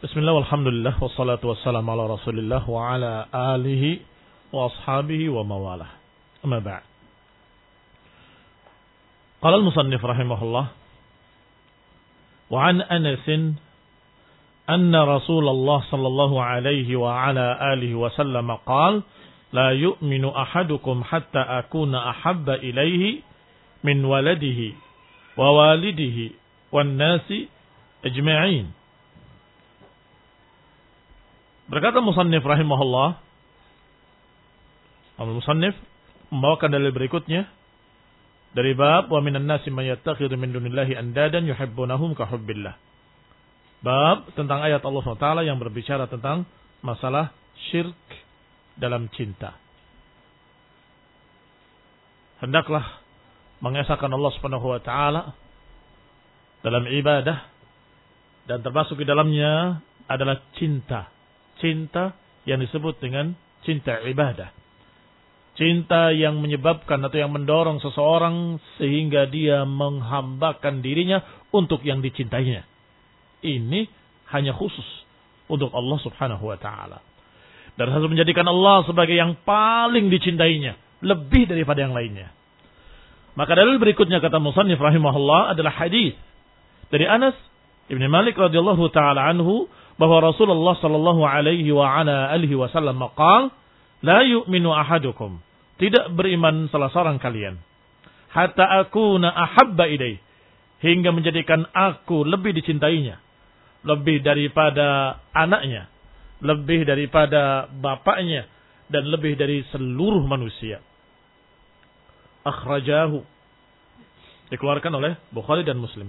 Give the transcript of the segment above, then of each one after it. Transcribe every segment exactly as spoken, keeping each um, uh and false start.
Bismillah walhamdulillah wassalatu wassalamu ala rasulillah wa ala alihi wa ashabihi wa mawalah. Amma ba'd. Qala al-musannif rahimahullah wa an Anas anna Rasulullah sallallahu alaihi wa ala alihi wa sallam qala la yu'minu ahadukum hatta akuna ahabba ilaihi min waladihi wa walidihi wan nasi ajma'in. Berkata musannif rahimahullah, al-musannif membawakan dalil berikutnya dari bab wa minan nasi may yattakhidhu min dunillahi andadan yuhibbunahum ka hubbillah. Bab tentang ayat Allah subhanahu wa taala yang berbicara tentang masalah syirik dalam cinta. Hendaklah mengesahkan Allah subhanahu wa taala dalam ibadah, dan termasuk di dalamnya adalah cinta. Cinta yang disebut dengan cinta ibadah. Cinta yang menyebabkan atau yang mendorong seseorang sehingga dia menghambakan dirinya untuk yang dicintainya. Ini hanya khusus untuk Allah subhanahu wa ta'ala. Dan harus menjadikan Allah sebagai yang paling dicintainya, lebih daripada yang lainnya. Maka dalil berikutnya kata musannif rahimahullah adalah hadis dari Anas Ibn Malik radhiyallahu ta'ala anhu, bahwa Rasulullah sallallahu alaihi wa ala alihi wasallam maqal la yu'minu ahadukum, tidak beriman salah seorang kalian, hatta akuna ahabba ilaih, hingga menjadikan aku lebih dicintainya, lebih daripada anaknya, lebih daripada bapaknya, dan lebih dari seluruh manusia. Akhrajahu, dikeluarkan oleh Bukhari dan Muslim.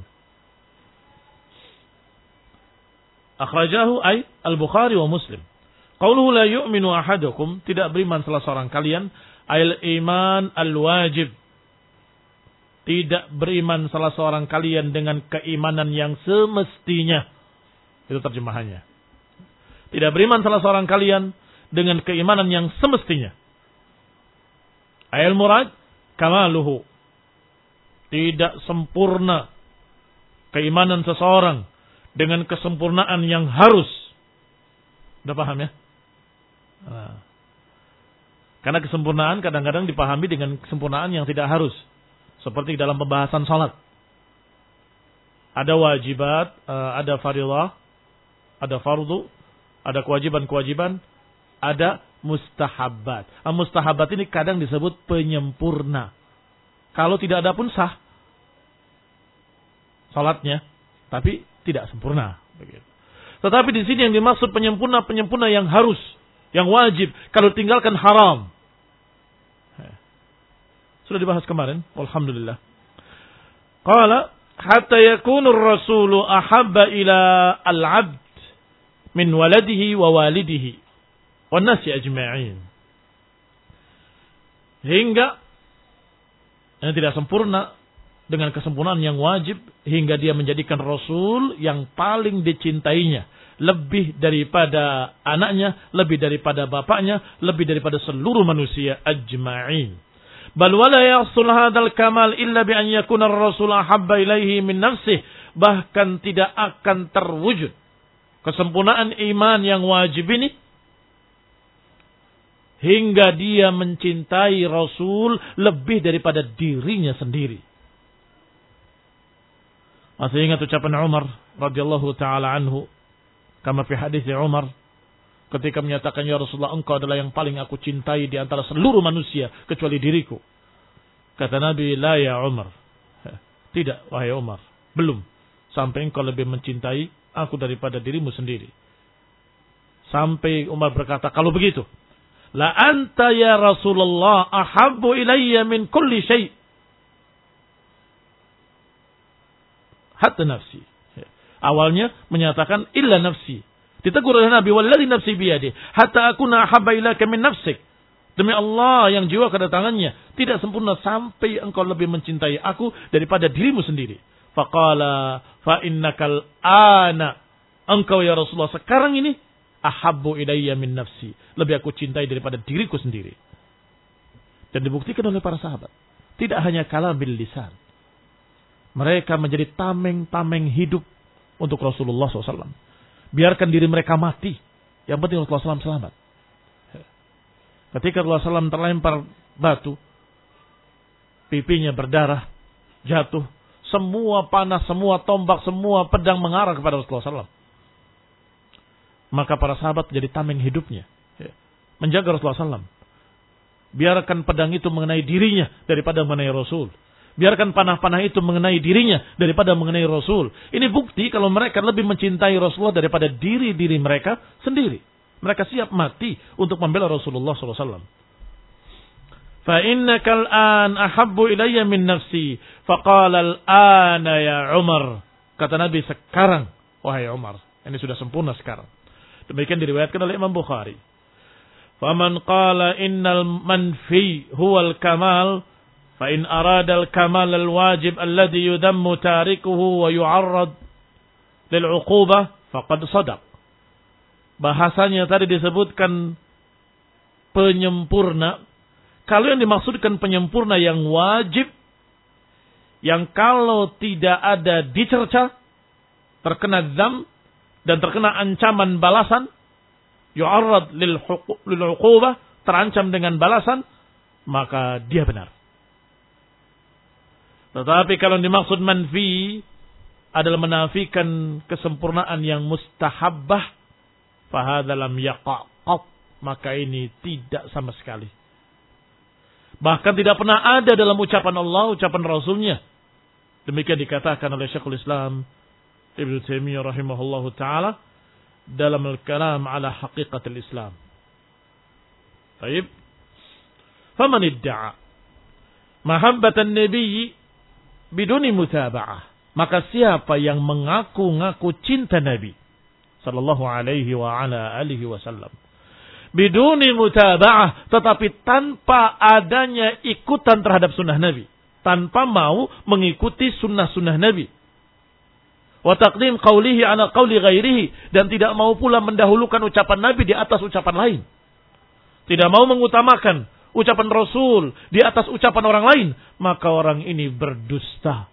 Akhrajahu ay al-Bukhari wa Muslim. Qauluhu la yu'minu ahadukum, tidak beriman salah seorang kalian, ayil iman al-wajib, tidak beriman salah seorang kalian dengan keimanan yang semestinya. Itu terjemahannya. Tidak beriman salah seorang kalian dengan keimanan yang semestinya. Ayil murad kamaluhu, tidak sempurna keimanan seseorang dengan kesempurnaan yang harus. Sudah paham ya? Nah. Karena kesempurnaan kadang-kadang dipahami dengan kesempurnaan yang tidak harus. Seperti dalam pembahasan salat. Ada wajibat, ada fardhu, ada fardu, ada kewajiban-kewajiban, ada mustahabat. Mustahabat ini kadang disebut penyempurna. Kalau tidak ada pun sah salatnya, tapi tidak sempurna. Begitu. Tetapi di sini yang dimaksud penyempurna, penyempurna yang harus, yang wajib. Kalau tinggalkan haram. Sudah dibahas kemarin. Alhamdulillah. Qala hatta yakunu ar-rasulu ahabba ila al-'abd min waladihi wa walidihi wan nasi ajma'in. Hingga yang tidak sempurna dengan kesempurnaan yang wajib, hingga dia menjadikan Rasul yang paling dicintainya, lebih daripada anaknya, lebih daripada bapaknya, lebih daripada seluruh manusia ajma'in. Bal wala yahsul hadzal kamal illa bi an yakuna ar-rasul ahabba ilaihi min nafsihi, bahkan tidak akan terwujud kesempurnaan iman yang wajib ini hingga dia mencintai Rasul lebih daripada dirinya sendiri. Masih ingat ucapan Umar radhiyallahu taala anhu, kama fi hadis Umar ketika menyatakan, ya Rasulullah, engkau adalah yang paling aku cintai di antara seluruh manusia kecuali diriku. Kata Nabi, la ya Umar, tidak wahai Umar, belum sampai engkau lebih mencintai aku daripada dirimu sendiri. Sampai Umar berkata, kalau begitu, la anta ya Rasulullah ahabbu ilayya min kulli syai' hatta nafsi. Awalnya menyatakan illa nafsi. Ditegur oleh Nabi, walladzi nafsi biyadi, hatta akuna ahabba ilaka min nafsik. Demi Allah yang jiwa kedatangannya tidak sempurna sampai engkau lebih mencintai aku daripada dirimu sendiri. Faqala fa innakal ana, engkau ya Rasulullah sekarang ini ahabbu ilayya min nafsi, lebih aku cintai daripada diriku sendiri. Dan dibuktikan oleh para sahabat. Tidak hanya kalam bil lisan. Mereka menjadi tameng-tameng hidup untuk Rasulullah shallallahu alaihi wasallam. Biarkan diri mereka mati. Yang penting Rasulullah shallallahu alaihi wasallam selamat. Ketika Rasulullah shallallahu alaihi wasallam terlempar batu, pipinya berdarah, jatuh. Semua panah, semua tombak, semua pedang mengarah kepada Rasulullah shallallahu alaihi wasallam. Maka para sahabat menjadi tameng hidupnya. Menjaga Rasulullah shallallahu alaihi wasallam. Biarkan pedang itu mengenai dirinya daripada mengenai Rasul. Biarkan panah-panah itu mengenai dirinya daripada mengenai Rasul. Ini bukti kalau mereka lebih mencintai Rasulullah daripada diri-diri mereka sendiri. Mereka siap mati untuk membela Rasulullah shallallahu alaihi wasallam. فَإِنَّكَ الْآنَ أَحَبُّ إِلَيَّ مِنْ نَفْسِي فَقَالَ الْآنَ يَا عُمَرْ. Kata Nabi, sekarang wahai Umar. Ini sudah sempurna sekarang. Demikian diriwayatkan oleh Imam Bukhari. فَمَنْ قَالَ إِنَّ الْمَنْفِي هُوَ الْكَمَالِ فَإِنْ أَرَادَ الْكَمَالَ الْوَاجِبَ الَّذِي يُذَمُّ تَارِكُهُ وَيُعَرَّضْ لِلْعُقُوبَةِ فَقَدْ صَدَقَ. Bahasanya tadi disebutkan penyempurna. Kalau yang dimaksudkan penyempurna yang wajib, yang kalau tidak ada dicerca, terkena dzam dan terkena ancaman balasan, yu'arrad lil uqubah, terancam dengan balasan, maka dia benar. Tetapi kalau yang dimaksud manfi adalah menafikan kesempurnaan yang mustahabbah, fahadza lam yaqa', maka ini tidak sama sekali. Bahkan tidak pernah ada dalam ucapan Allah, ucapan Rasulnya. Demikian dikatakan oleh Syekhul Islam Ibnu Taimiyah rahimahullahu ta'ala dalam al-kalam ala haqiqatil Islam. Baik. Faman idda'a mahabbatan nabiyyi biduni mutaba'ah. Maka siapa yang mengaku-ngaku cinta Nabi sallallahu alaihi wa ala alihi wasallam biduni mutaba'ah, tetapi tanpa adanya ikutan terhadap sunnah Nabi, tanpa mau mengikuti sunnah-sunnah Nabi. Wa taqdim qawlihi ala qawli ghairihi, dan tidak mau pula mendahulukan ucapan Nabi di atas ucapan lain. Tidak mau mengutamakan ucapan Rasul di atas ucapan orang lain, maka orang ini berdusta.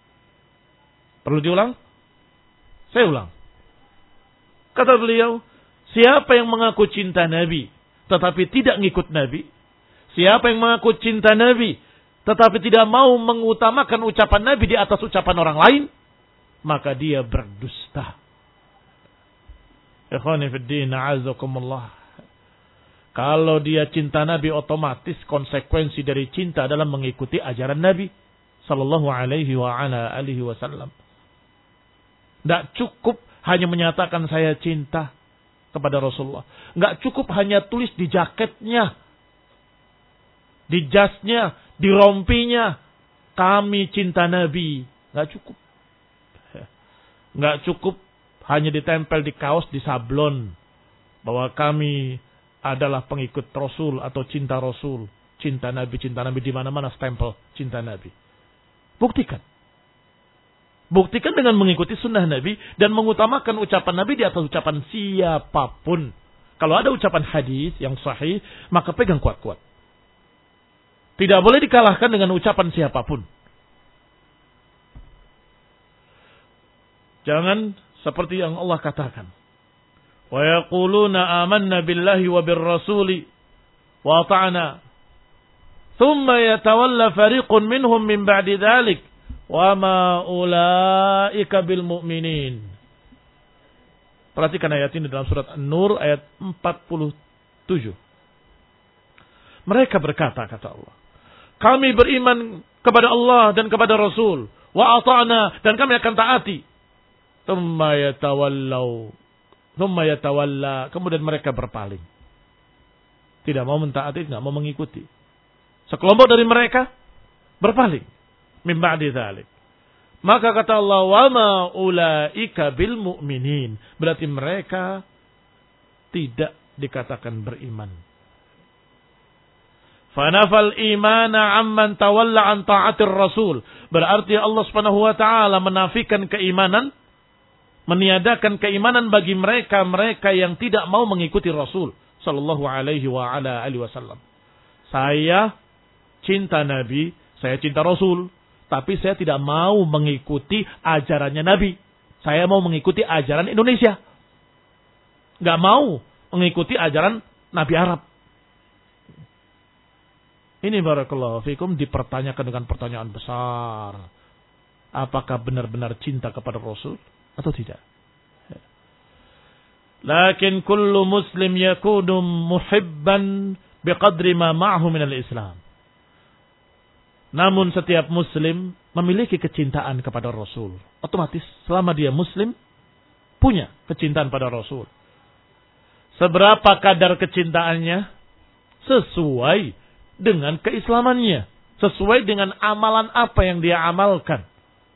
Perlu diulang? Saya ulang. Kata beliau, siapa yang mengaku cinta Nabi tetapi tidak ngikut Nabi, siapa yang mengaku cinta Nabi tetapi tidak mau mengutamakan ucapan Nabi di atas ucapan orang lain, maka dia berdusta. Ikhwani fid din, a'azakumullah. Kalau dia cinta Nabi, otomatis konsekuensi dari cinta adalah mengikuti ajaran Nabi sallallahu alaihi wa ala alihi wasallam. Tidak cukup hanya menyatakan saya cinta kepada Rasulullah. Enggak cukup hanya tulis di jaketnya, di jasnya, di rompinya, kami cinta Nabi. Enggak cukup. Enggak cukup hanya ditempel di kaos, di sablon, bahwa kami adalah pengikut Rasul atau cinta Rasul. Cinta Nabi, cinta Nabi, di mana-mana stempel cinta Nabi. Buktikan. Buktikan dengan mengikuti sunnah Nabi dan mengutamakan ucapan Nabi di atas ucapan siapapun. Kalau ada ucapan hadis yang sahih, maka pegang kuat-kuat. Tidak boleh dikalahkan dengan ucapan siapapun. Jangan seperti yang Allah katakan. Wa yaquluna amanna billahi wa birrasuli wa ata'na. Thumma yatawalla fariqun minhum min ba'di dhalik. Wa ma ulaika bil mu'minin. Perhatikan ayat ini dalam surat An-Nur ayat empat puluh tujuh. Mereka berkata, kata Allah, kami beriman kepada Allah dan kepada Rasul, wa ata'na, dan kami akan taati. Tsumma yatawallau, tsumma yatawalla, kemudian mereka berpaling. Tidak mau mentaati, tidak mau mengikuti. Sekelompok dari mereka berpaling. Min ba'di dzalik. Maka kata Allah, wa ma ulaika bil mu'minin. Berarti mereka tidak dikatakan beriman. Fanafal imana amman tawalla an ta'atir rasul. Berarti Allah Subhanahu wa taala menafikan keimanan, meniadakan keimanan bagi mereka-mereka yang tidak mau mengikuti Rasul sallallahu alaihi wa ala alihi wasallam. Saya cinta Nabi, saya cinta Rasul, tapi saya tidak mau mengikuti ajarannya Nabi. Saya mau mengikuti ajaran Indonesia. Nggak mau mengikuti ajaran Nabi Arab. Ini barakallahu fikum dipertanyakan dengan pertanyaan besar. Apakah benar-benar cinta kepada Rasul atau tidak? Lakin kullu muslim yakunu muhibban biqadri ma ma'ahu minal Islam. Namun setiap muslim memiliki kecintaan kepada Rasul. Otomatis selama dia muslim punya kecintaan pada Rasul. Seberapa kadar kecintaannya? Sesuai dengan keislamannya. Sesuai dengan amalan apa yang dia amalkan.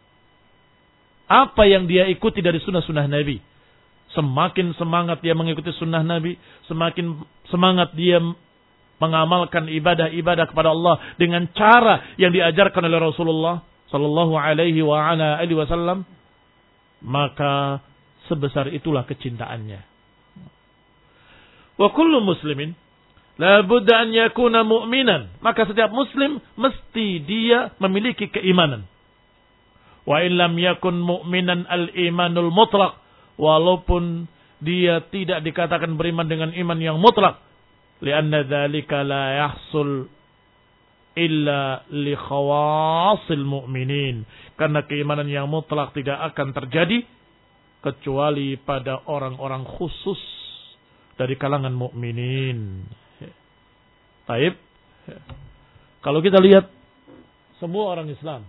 Apa yang dia ikuti dari sunnah-sunnah Nabi. Semakin semangat dia mengikuti sunnah Nabi, semakin semangat dia mengamalkan ibadah-ibadah kepada Allah dengan cara yang diajarkan oleh Rasulullah sallallahu alaihi wa ala alihi wasallam, maka sebesar itulah kecintaannya. Wa kullu muslimin la budda an yakuna mu'minan. Maka setiap muslim mesti dia memiliki keimanan. Wa in lam yakun mu'minan al-imanul mutlaq, walaupun dia tidak dikatakan beriman dengan iman yang mutlak, lianna dzalika la yahsul illa li khawasil mu'minin, karena keimanan yang mutlak tidak akan terjadi kecuali pada orang-orang khusus dari kalangan mukminin. Taib. Kalau kita lihat semua orang Islam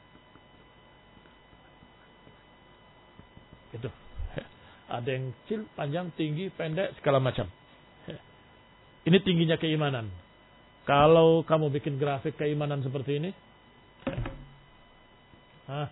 itu ada yang kecil, panjang, tinggi, pendek, segala macam. Ini tingginya keimanan. Kalau kamu bikin grafik keimanan seperti ini, hah,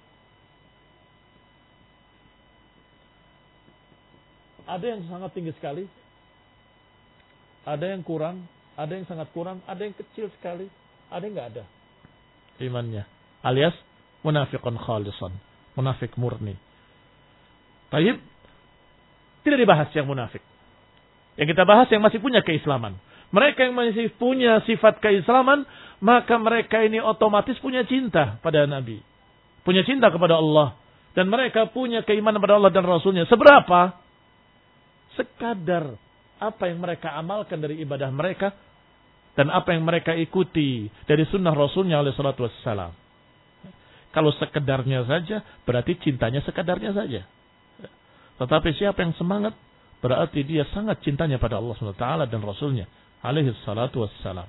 ada yang sangat tinggi sekali, ada yang kurang, ada yang sangat kurang, ada yang kecil sekali, ada yang nggak ada imannya, alias munafiqun khalisan, munafik murni. Taib. Tidak dibahas yang munafik. Yang kita bahas yang masih punya keislaman. Mereka yang masih punya sifat keislaman, maka mereka ini otomatis punya cinta pada Nabi. Punya cinta kepada Allah. Dan mereka punya keimanan pada Allah dan Rasulnya. Seberapa? Sekadar apa yang mereka amalkan dari ibadah mereka. Dan apa yang mereka ikuti dari sunnah Rasulnya alaihi salatu wassalam. Kalau sekedarnya saja, berarti cintanya sekedarnya saja. Tetapi siapa yang semangat, berarti dia sangat cintanya pada Allah subhanahu wa taala dan Rasulnya alaihi salatu wassalam.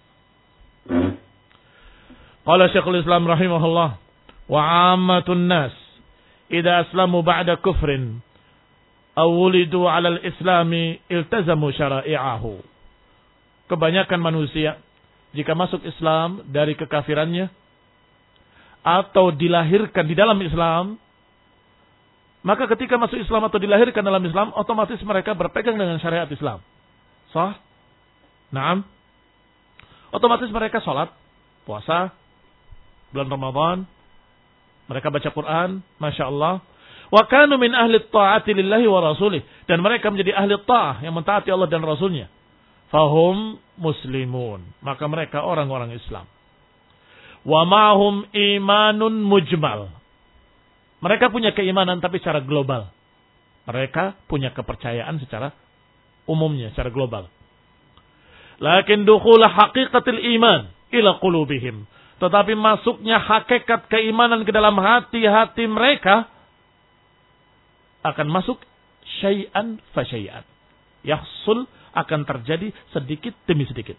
Qala Syekhul Islam rahimahullah, wa ammatun nas idza aslamu ba'da kufrin aw wulidu 'ala al-islami iltazamu syara'i'ahu. Kebanyakan manusia jika masuk Islam dari kekafirannya atau dilahirkan di dalam Islam, maka ketika masuk Islam atau dilahirkan dalam Islam, otomatis mereka berpegang dengan syariat Islam. Sah? Naam. Otomatis mereka sholat, puasa, bulan Ramadan, mereka baca Quran, Masya Allah. Wa kanu min ahli ta'ati lillahi wa rasulih. Dan mereka menjadi ahli ta'ah yang mentaati Allah dan Rasulnya. Fahum muslimun. Maka mereka orang-orang Islam. Wa ma'hum imanun mujmal. Mereka punya keimanan tapi secara global. Mereka punya kepercayaan secara umumnya, secara global. Lakin dukhul haqiqatil iman ila qulubihim. Tetapi masuknya hakikat keimanan ke dalam hati-hati mereka akan masuk syai'an fa syai'an. Yahsul, akan terjadi sedikit demi sedikit.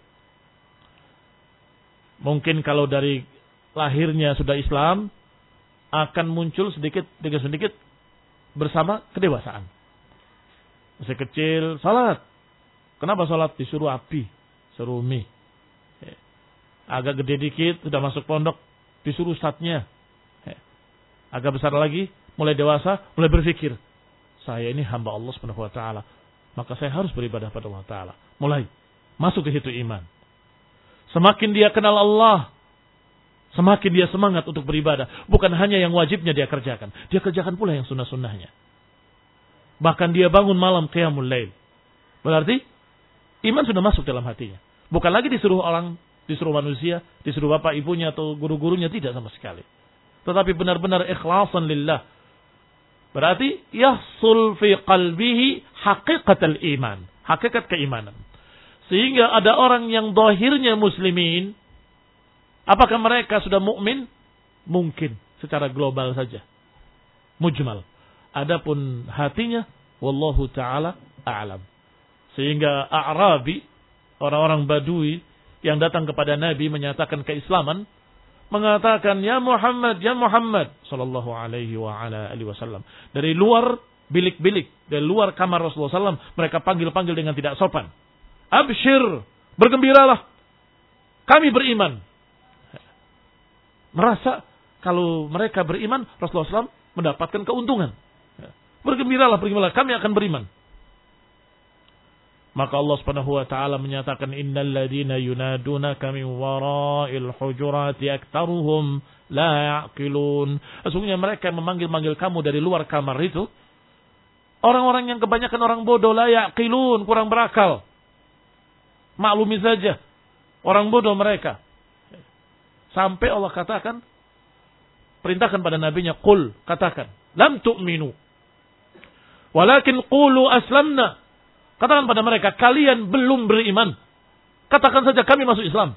Mungkin kalau dari lahirnya sudah Islam, akan muncul sedikit demi sedikit bersama kedewasaan. Masih kecil, salat. Kenapa salat? Disuruh api, suruh mie. Agak gede dikit, sudah masuk pondok, disuruh ustadznya. Agak besar lagi, mulai dewasa, mulai berpikir, saya ini hamba Allah subhanahu wa taala, maka saya harus beribadah pada Allah taala. Mulai masuk ke situ iman. Semakin dia kenal Allah, semakin dia semangat untuk beribadah. Bukan hanya yang wajibnya dia kerjakan. Dia kerjakan pula yang sunnah-sunnahnya. Bahkan dia bangun malam qiyamul lail. Berarti iman sudah masuk dalam hatinya. Bukan lagi disuruh orang, disuruh manusia, disuruh bapak ibunya atau guru-gurunya. Tidak sama sekali. Tetapi benar-benar ikhlasan lillah. Berarti yahsul fi qalbihi haqiqatul iman, hakikat keimanan. Sehingga ada orang yang zahirnya muslimin, apakah mereka sudah mukmin? Mungkin secara global saja, mujmal. Adapun hatinya, wallahu taala a'lam. Sehingga A'rabi, orang-orang Badui yang datang kepada Nabi menyatakan keislaman, mengatakan ya Muhammad, ya Muhammad sallallahu alaihi wa ala alihi wasallam. Dari luar bilik-bilik, dari luar kamar Rasulullah sallallahu alaihi wasallam, mereka panggil-panggil dengan tidak sopan. Abshir, bergembiralah, kami beriman. Merasa kalau mereka beriman, Rasulullah sallallahu alaihi wasallam mendapatkan keuntungan. Bergembiralah, bergembiralah, kami akan beriman. Maka Allah Subhanahu wa taala menyatakan innal ladzina yunadunaka min wara'il hujurati aktsaruhum la ya'qilun. Sesungguhnya mereka yang memanggil-manggil kamu dari luar kamar itu orang-orang yang kebanyakan orang bodoh, la ya'qilun, kurang berakal. Maklumi saja orang bodoh mereka. Sampai Allah katakan, perintahkan pada nabinya, qul, katakan, lam tu'minu walakin qulu aslamna. Katakan pada mereka, kalian belum beriman. Katakan saja kami masuk Islam.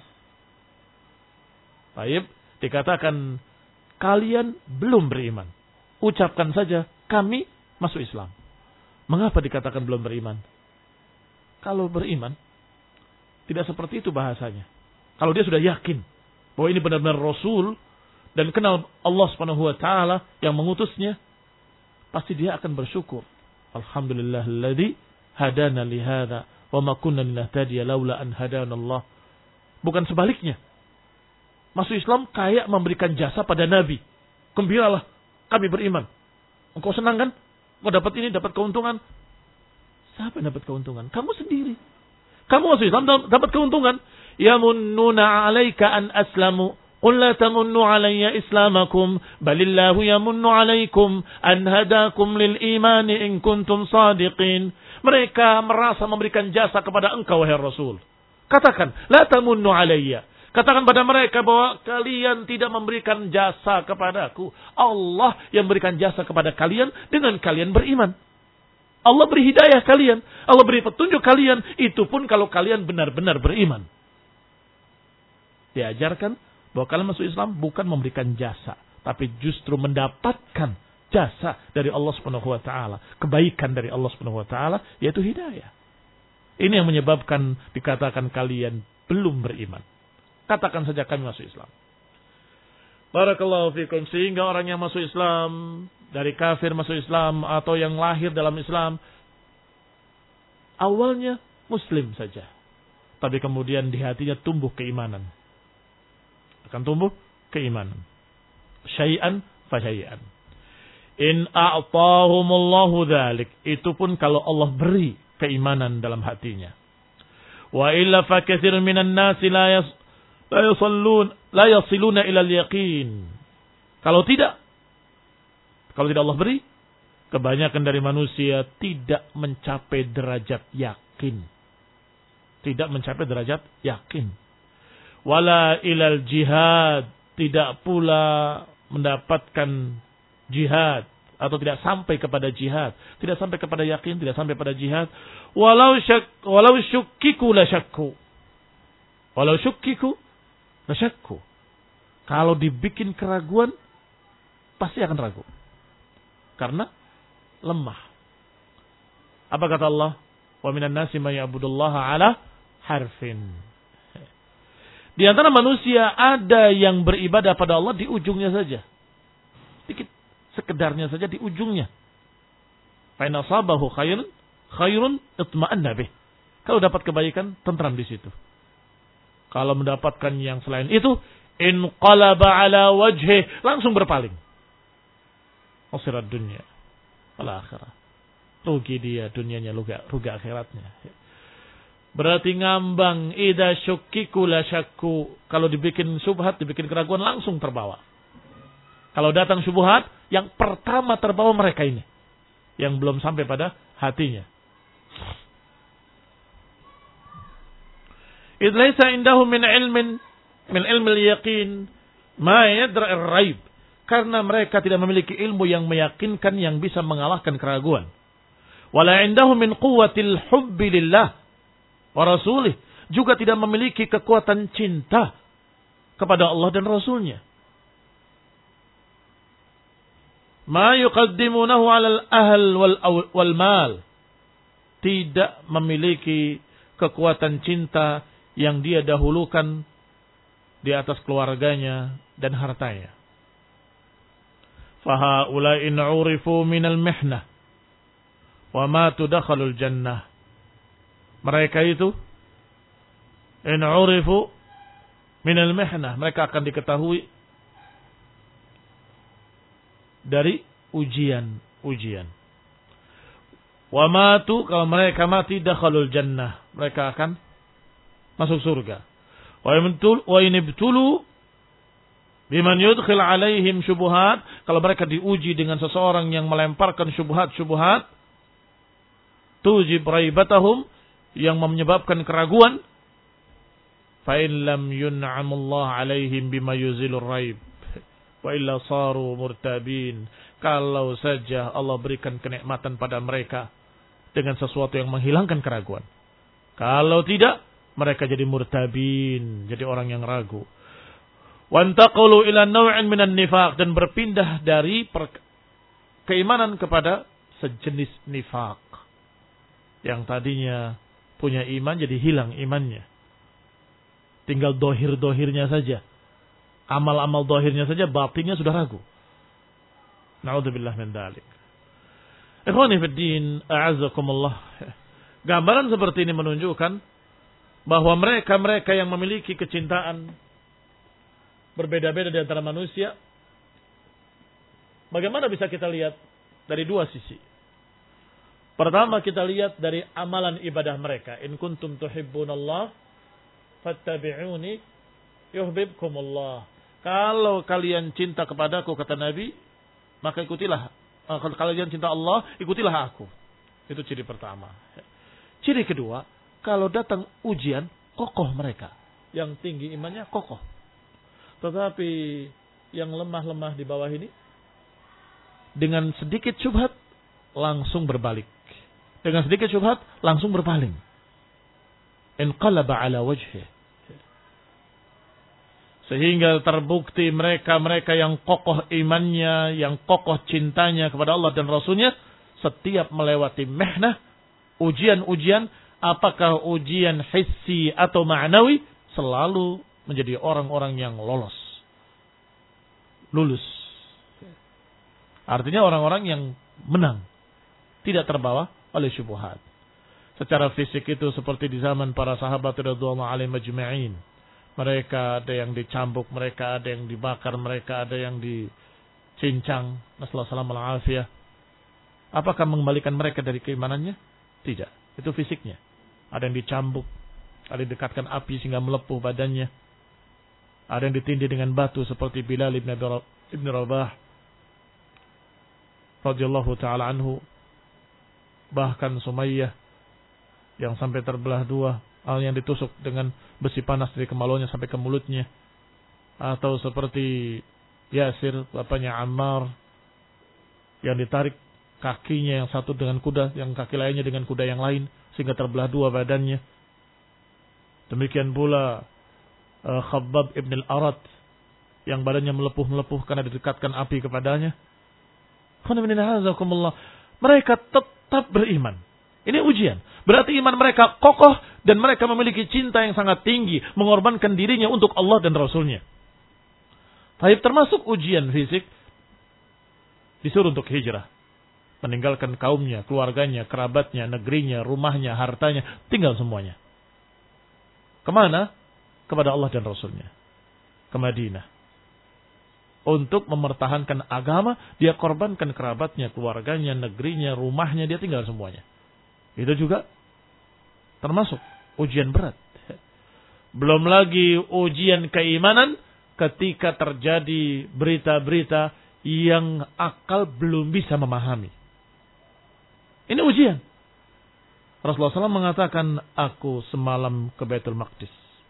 Baik, dikatakan kalian belum beriman. Ucapkan saja kami masuk Islam. Mengapa dikatakan belum beriman? Kalau beriman, tidak seperti itu bahasanya. Kalau dia sudah yakin bahwa ini benar-benar Rasul dan kenal Allah Subhanahu wa taala yang mengutusnya, pasti dia akan bersyukur. Alhamdulillahilladzi hadana lihada wa ma kunna linahtadiya laula an hadana Allah. Bukan sebaliknya. Masuk Islam kayak memberikan jasa pada Nabi. Gembiralah, kami beriman. Engkau senang kan? Engkau dapat ini, dapat keuntungan. Siapa yang dapat keuntungan? Kamu sendiri. Kamu masuk Islam dapat keuntungan. Yamunnuna 'alaika an aslamu. Qul la tamunnu 'alayya islamakum balillahu yamunnu 'alaykum an hadakum lil iman in kuntum shadiqin. Mereka merasa memberikan jasa kepada engkau, wahai Rasul. Katakan, la tamunnu 'alayya. Katakan pada mereka bahwa kalian tidak memberikan jasa kepadaku. Allah yang berikan jasa kepada kalian dengan kalian beriman. Allah beri hidayah kalian. Allah beri petunjuk kalian. Itu pun kalau kalian benar-benar beriman. Diajarkan bahwa kalian masuk Islam bukan memberikan jasa, tapi justru mendapatkan jasa dari Allah Subhanahu wa taala, kebaikan dari Allah Subhanahu wa taala, yaitu hidayah. Ini yang menyebabkan dikatakan kalian belum beriman. Katakan saja kami masuk Islam. Barakallahu fikum. Sehingga orang yang masuk Islam, dari kafir masuk Islam, atau yang lahir dalam Islam, awalnya Muslim saja, tapi kemudian di hatinya tumbuh keimanan. Akan tumbuh keimanan. Syai'an fa syai'an. In a'tahumullahu dzalik. Itu pun kalau Allah beri keimanan dalam hatinya. Wa illa fa katsirun minan nasi la yas la yusallun la yasiluna ila al-yaqin. Kalau tidak, kalau tidak Allah beri, kebanyakan dari manusia tidak mencapai derajat yakin. Tidak mencapai derajat yakin. Wala ilal jihad, tidak pula mendapatkan jihad atau tidak sampai kepada jihad, tidak sampai kepada yakin, tidak sampai pada jihad. Walau syak, walau syukkiku la syakku. Walau syukkiku la syakku. Kalau dibikin keraguan, pasti akan ragu. Karena lemah. Apa kata Allah? Wa minan nasi may ya'budullaha ala harfin. Di antara manusia ada yang beribadah pada Allah di ujungnya saja. Dikit, sekedarnya saja di ujungnya. Fa in asabahu khairun khairun itma'anna bih. Kalau dapat kebaikan, tentram di situ. Kalau mendapatkan yang selain itu, inqalaba ala wajhi, langsung berpaling. Khasirat dunya wal akhirah. Rugi dia dunianya, rugi, rugi akhiratnya. Berarti ngambang, idza syukkiku la syakku. Kalau dibikin syubhat, dibikin keraguan, langsung terbawa. Kalau datang syubhat, yang pertama terbawa mereka ini, yang belum sampai pada hatinya. Idz laisa indahum min ilmin min ilmil yaqin ma yadra ar-raib. Karena mereka tidak memiliki ilmu yang meyakinkan, yang bisa mengalahkan keraguan. Wala indahu min quwwatil hubbi lillah wa rasulih. Juga tidak memiliki kekuatan cinta kepada Allah dan Rasulnya. Ma yuqaddimunahu 'alal ahl wal wal mal. Tidak memiliki kekuatan cinta yang dia dahulukan di atas keluarganya dan hartanya. Fa haula'i urifu minal mihnah wa matu dakhalul jannah. Mereka itu in urifu minal mihnah, mereka akan diketahui dari ujian-ujian. Wa matu, kalau mereka mati dakhalul jannah, mereka akan masuk surga. Wa imtul wa inibtulu biman yudkhil alaihim syubhat, kalau mereka diuji dengan seseorang yang melemparkan syubhat-syubhat, tujib raibatahum, yang menyebabkan keraguan, fa in lam yun'amullah alaihim bima yuzilur raib wa illa saru murtabin. Kalau saja Allah berikan kenikmatan pada mereka dengan sesuatu yang menghilangkan keraguan. Kalau tidak, mereka jadi murtabin, jadi orang yang ragu. Wantaqulu ila naw'in minan nifaq, dan berpindah dari keimanan kepada sejenis nifaq. Yang tadinya punya iman jadi hilang imannya. Tinggal dohir-dohirnya saja. Amal-amal dohirnya saja, batinnya sudah ragu. Na'udzubillah min dzalik. Ikhwani fid din, a'azzakumullah. Gambaran seperti ini menunjukkan bahwa mereka-mereka yang memiliki kecintaan berbeda-beda di antara manusia, bagaimana bisa kita lihat dari dua sisi. Pertama, kita lihat dari amalan ibadah mereka. In kuntum tuhibbunallah fattabi'uni yuhibbukumullah. Kalau kalian cinta kepadaku, kata Nabi, maka ikutilah. Kalau kalian cinta Allah, ikutilah aku. Itu ciri pertama. Ciri kedua, kalau datang ujian, kokoh mereka. Yang tinggi imannya kokoh. Tetapi yang lemah-lemah di bawah ini, dengan sedikit syubhat, langsung berbalik. Dengan sedikit syubhat, langsung berpaling. Inqalaba ala wajhih. Sehingga terbukti mereka-mereka yang kokoh imannya, yang kokoh cintanya kepada Allah dan Rasulnya, setiap melewati mihnah, ujian-ujian, apakah ujian hissi atau ma'nawi, selalu menjadi orang-orang yang lolos. Lulus. Artinya orang-orang yang menang. Tidak terbawa oleh syubhat. Secara fisik itu seperti di zaman para sahabat radhiyallahu alaihim majma'in. Mereka ada yang dicambuk, mereka ada yang dibakar, mereka ada yang dicincang. Nasallallahu alaihi wasallam. Apakah mengembalikan mereka dari keimanannya? Tidak. Itu fisiknya. Ada yang dicambuk, ada yang dekatkan api sehingga melepuh badannya. Ada yang ditindih dengan batu seperti Bilal ibn Ibn Rabah radhiyallahu taala anhu. Bahkan Sumayyah yang sampai terbelah dua, al yang ditusuk dengan besi panas dari kemaluannya sampai ke mulutnya. Atau seperti Yasir, bapaknya Ammar, yang ditarik kakinya yang satu dengan kuda, yang kaki lainnya dengan kuda yang lain, sehingga terbelah dua badannya. Demikian pula uh, Khabbab ibn al-Arat, yang badannya melepuh-melepuh karena didekatkan api kepadanya. Mereka tetap beriman. Ini ujian. Berarti iman mereka kokoh dan mereka memiliki cinta yang sangat tinggi, mengorbankan dirinya untuk Allah dan Rasulnya. Tapi termasuk ujian fisik, disuruh untuk hijrah. Meninggalkan kaumnya, keluarganya, kerabatnya, negerinya, rumahnya, hartanya, tinggal semuanya. Kemana? Kepada Allah dan Rasulnya. Ke Madinah. Untuk mempertahankan agama, dia korbankan kerabatnya, keluarganya, negerinya, rumahnya, dia tinggal semuanya. Itu juga termasuk ujian berat. Belum lagi ujian keimanan ketika terjadi berita-berita yang akal belum bisa memahami. Ini ujian. Rasulullah shallallahu alaihi wasallam mengatakan, aku semalam ke Baitul Maqdis.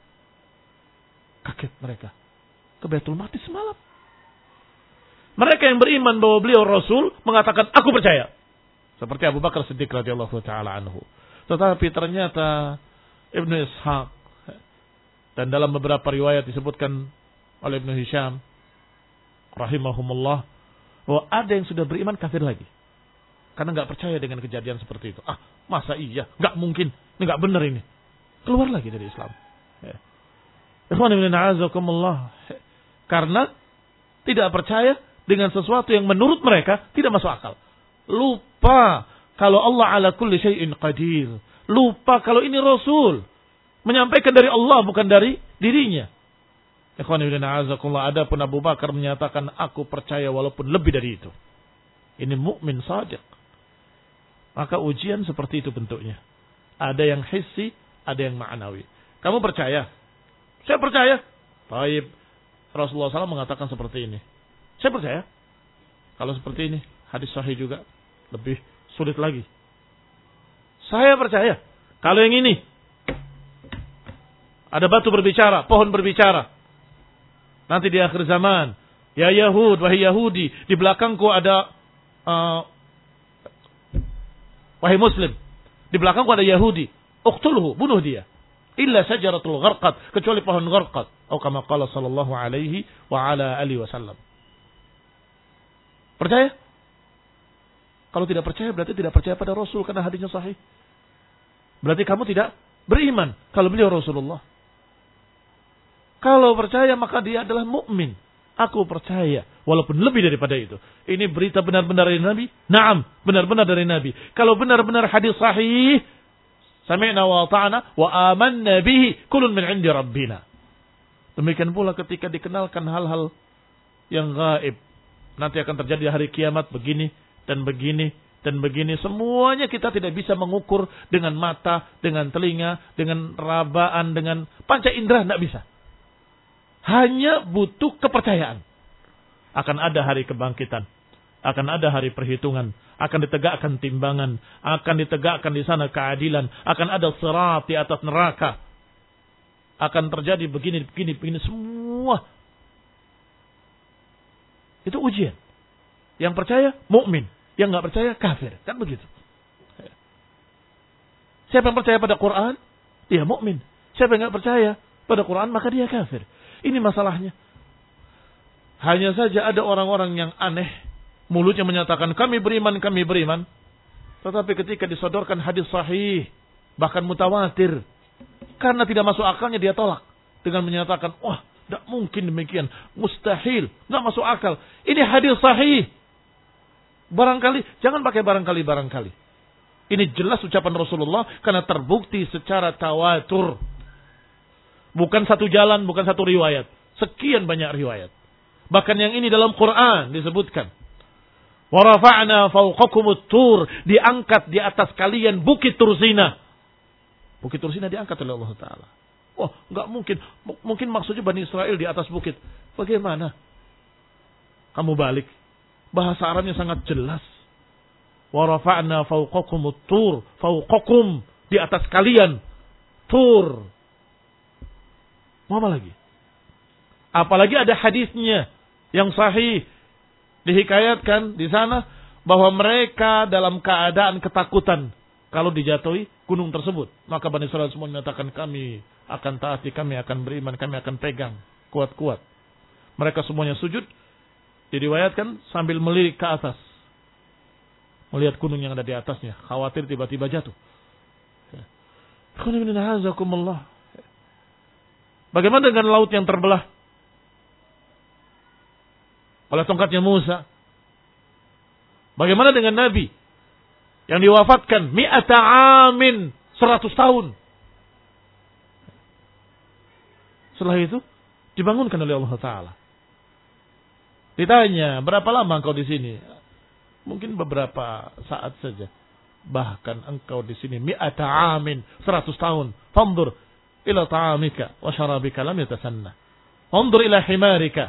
Kaget mereka. Ke Baitul Maqdis semalam. Mereka yang beriman bahwa beliau Rasul mengatakan, aku percaya. Seperti Abu Bakar Siddiq radhiyallahu taala anhu. Tetapi ternyata Ibnu Ishaq dan dalam beberapa riwayat disebutkan oleh Ibnu Hisham rahimahumullah bahwa ada yang sudah beriman kafir lagi. Karena nggak percaya dengan kejadian seperti itu. Ah, masa iya? Nggak mungkin. Ini nggak benar ini. Keluar lagi dari Islam. Ya. Ikhwan ibn a'azakumullah. Karena tidak percaya dengan sesuatu yang menurut mereka tidak masuk akal. Lupa kalau Allah ala kulli syai'in qadir. Lupa kalau ini Rasul. Menyampaikan dari Allah bukan dari dirinya. Ikhwan ibn a'azakumullah. Adapun Abu Bakar menyatakan aku percaya walaupun lebih dari itu. Ini mukmin saja. Maka ujian seperti itu bentuknya. Ada yang hissi, ada yang ma'nawi. Kamu percaya? Saya percaya. Baik. Rasulullah shallallahu alaihi wasallam mengatakan seperti ini. Saya percaya. Kalau seperti ini, hadis sahih juga lebih sulit lagi. Saya percaya. Kalau yang ini, ada batu berbicara, pohon berbicara. Nanti di akhir zaman, ya Yahud, wahai Yahudi, di belakangku ada uh, wahai Muslim, di belakangku ada Yahudi. Uqtulhu, bunuh dia. Illa sajaratul gharqad, kecuali pohon gharqad. Atau kama qala sallallahu alaihi wa ala alihi wasallam. Percaya? Kalau tidak percaya berarti tidak percaya pada Rasul karena hadisnya sahih. Berarti kamu tidak beriman kalau beliau Rasulullah. Kalau percaya maka dia adalah mukmin. Aku percaya walaupun lebih daripada itu. Ini berita benar-benar dari Nabi? Naam, benar-benar dari Nabi. Kalau benar-benar hadis sahih, sami'na wa ta'ana wa amanna bihi kullun min 'indi rabbina. Demikian pula ketika dikenalkan hal-hal yang gaib. Nanti akan terjadi hari kiamat begini dan begini dan begini. Semuanya kita tidak bisa mengukur dengan mata, dengan telinga, dengan rabaan, dengan panca indera. Tidak bisa. Hanya butuh kepercayaan. Akan ada hari kebangkitan. Akan ada hari perhitungan. Akan ditegakkan timbangan. Akan ditegakkan di sana keadilan. Akan ada sirat di atas neraka. Akan terjadi begini, begini, begini. Semua. Itu ujian. Yang percaya, mukmin. Yang nggak percaya, kafir. Kan begitu. Siapa yang percaya pada Quran, dia mukmin. Siapa yang nggak percaya pada Quran, maka dia kafir. Ini masalahnya. Hanya saja ada orang-orang yang aneh. Mulutnya menyatakan, kami beriman, kami beriman. Tetapi ketika disodorkan hadis sahih, bahkan mutawatir. Karena tidak masuk akalnya, dia tolak. Dengan menyatakan, wah, tidak mungkin demikian. Mustahil. Tidak masuk akal. Ini hadis sahih. Barangkali, jangan pakai barangkali-barangkali. Ini jelas ucapan Rasulullah karena terbukti secara tawatur. Bukan satu jalan, bukan satu riwayat. Sekian banyak riwayat. Bahkan yang ini dalam Quran disebutkan. Wa rafa'na fawqakumut tur. Diangkat di atas kalian bukit Tursina. Bukit Tursina diangkat oleh Allah Ta'ala. Oh, enggak mungkin. M- mungkin maksudnya Bani Israel di atas bukit. Bagaimana? Kamu balik. Bahasa Arabnya sangat jelas. Wa rafa'na fawqakumut tur. Fawqakum. Di atas kalian. Tur. Mau apa lagi? Apalagi ada hadisnya yang sahih. Dihikayatkan di sana bahwa mereka dalam keadaan ketakutan kalau dijatuhi gunung tersebut. Maka Bani Israil semua menyatakan kami akan taati, kami akan beriman, kami akan pegang kuat-kuat. Mereka semuanya sujud. Diriwayatkan sambil melirik ke atas. Melihat gunung yang ada di atasnya. Khawatir tiba-tiba jatuh. Bagaimana dengan laut yang terbelah oleh tongkatnya Musa? Bagaimana dengan Nabi yang diwafatkan mi'ata amin, seratus tahun? Setelah itu dibangunkan oleh Allah Ta'ala. Ditanya, berapa lama engkau di sini? Mungkin beberapa saat saja. Bahkan engkau di sini mi'ata amin, seratus tahun. Fanzur ila ta'amika wa syarabika lam yatasanna. Undur ila himarika.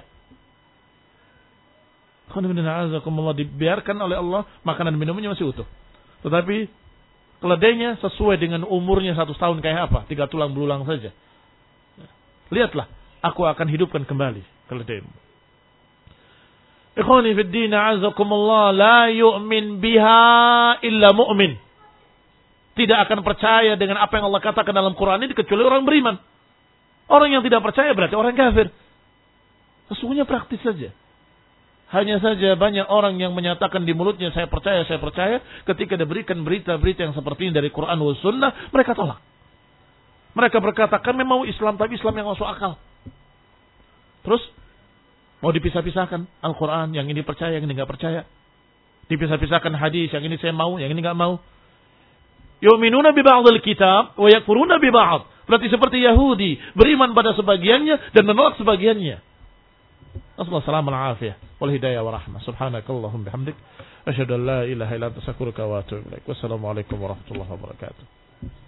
Dibiarkan oleh Allah makanan minumnya masih utuh. Tetapi keledainya sesuai dengan umurnya satu tahun kayak apa? Tiga tulang belulang saja. Lihatlah, aku akan hidupkan kembali keledaimu. Ikhwani fid din, a'azakumullah, la yu'min biha illa mu'min. Tidak akan percaya dengan apa yang Allah katakan dalam Quran ini kecuali orang beriman. Orang yang tidak percaya berarti orang kafir. Sesungguhnya praktis saja. Hanya saja banyak orang yang menyatakan di mulutnya saya percaya, saya percaya. Ketika diberikan berita-berita yang seperti ini dari Quran wa Sunnah, mereka tolak. Mereka berkata, kami mau Islam, tapi Islam yang masuk akal. Terus, mau dipisah-pisahkan Al-Quran, yang ini percaya, yang ini nggak percaya. Dipisah-pisahkan hadis, yang ini saya mau, yang ini nggak mau. Yu'minuna bi ba'dil kitab wa yakfuruna bi ba'd. Berarti seperti Yahudi, beriman pada sebagiannya dan menolak sebagiannya. Assalamualaikum warahmatullahi wabarakatuh. Wal hidayah wa rahmah. Subhanakallahumma bihamdik, asyhadu an la ilaha illa anta astaghfiruka wa atubu ilaik. Wassalamualaikum warahmatullahi wabarakatuh.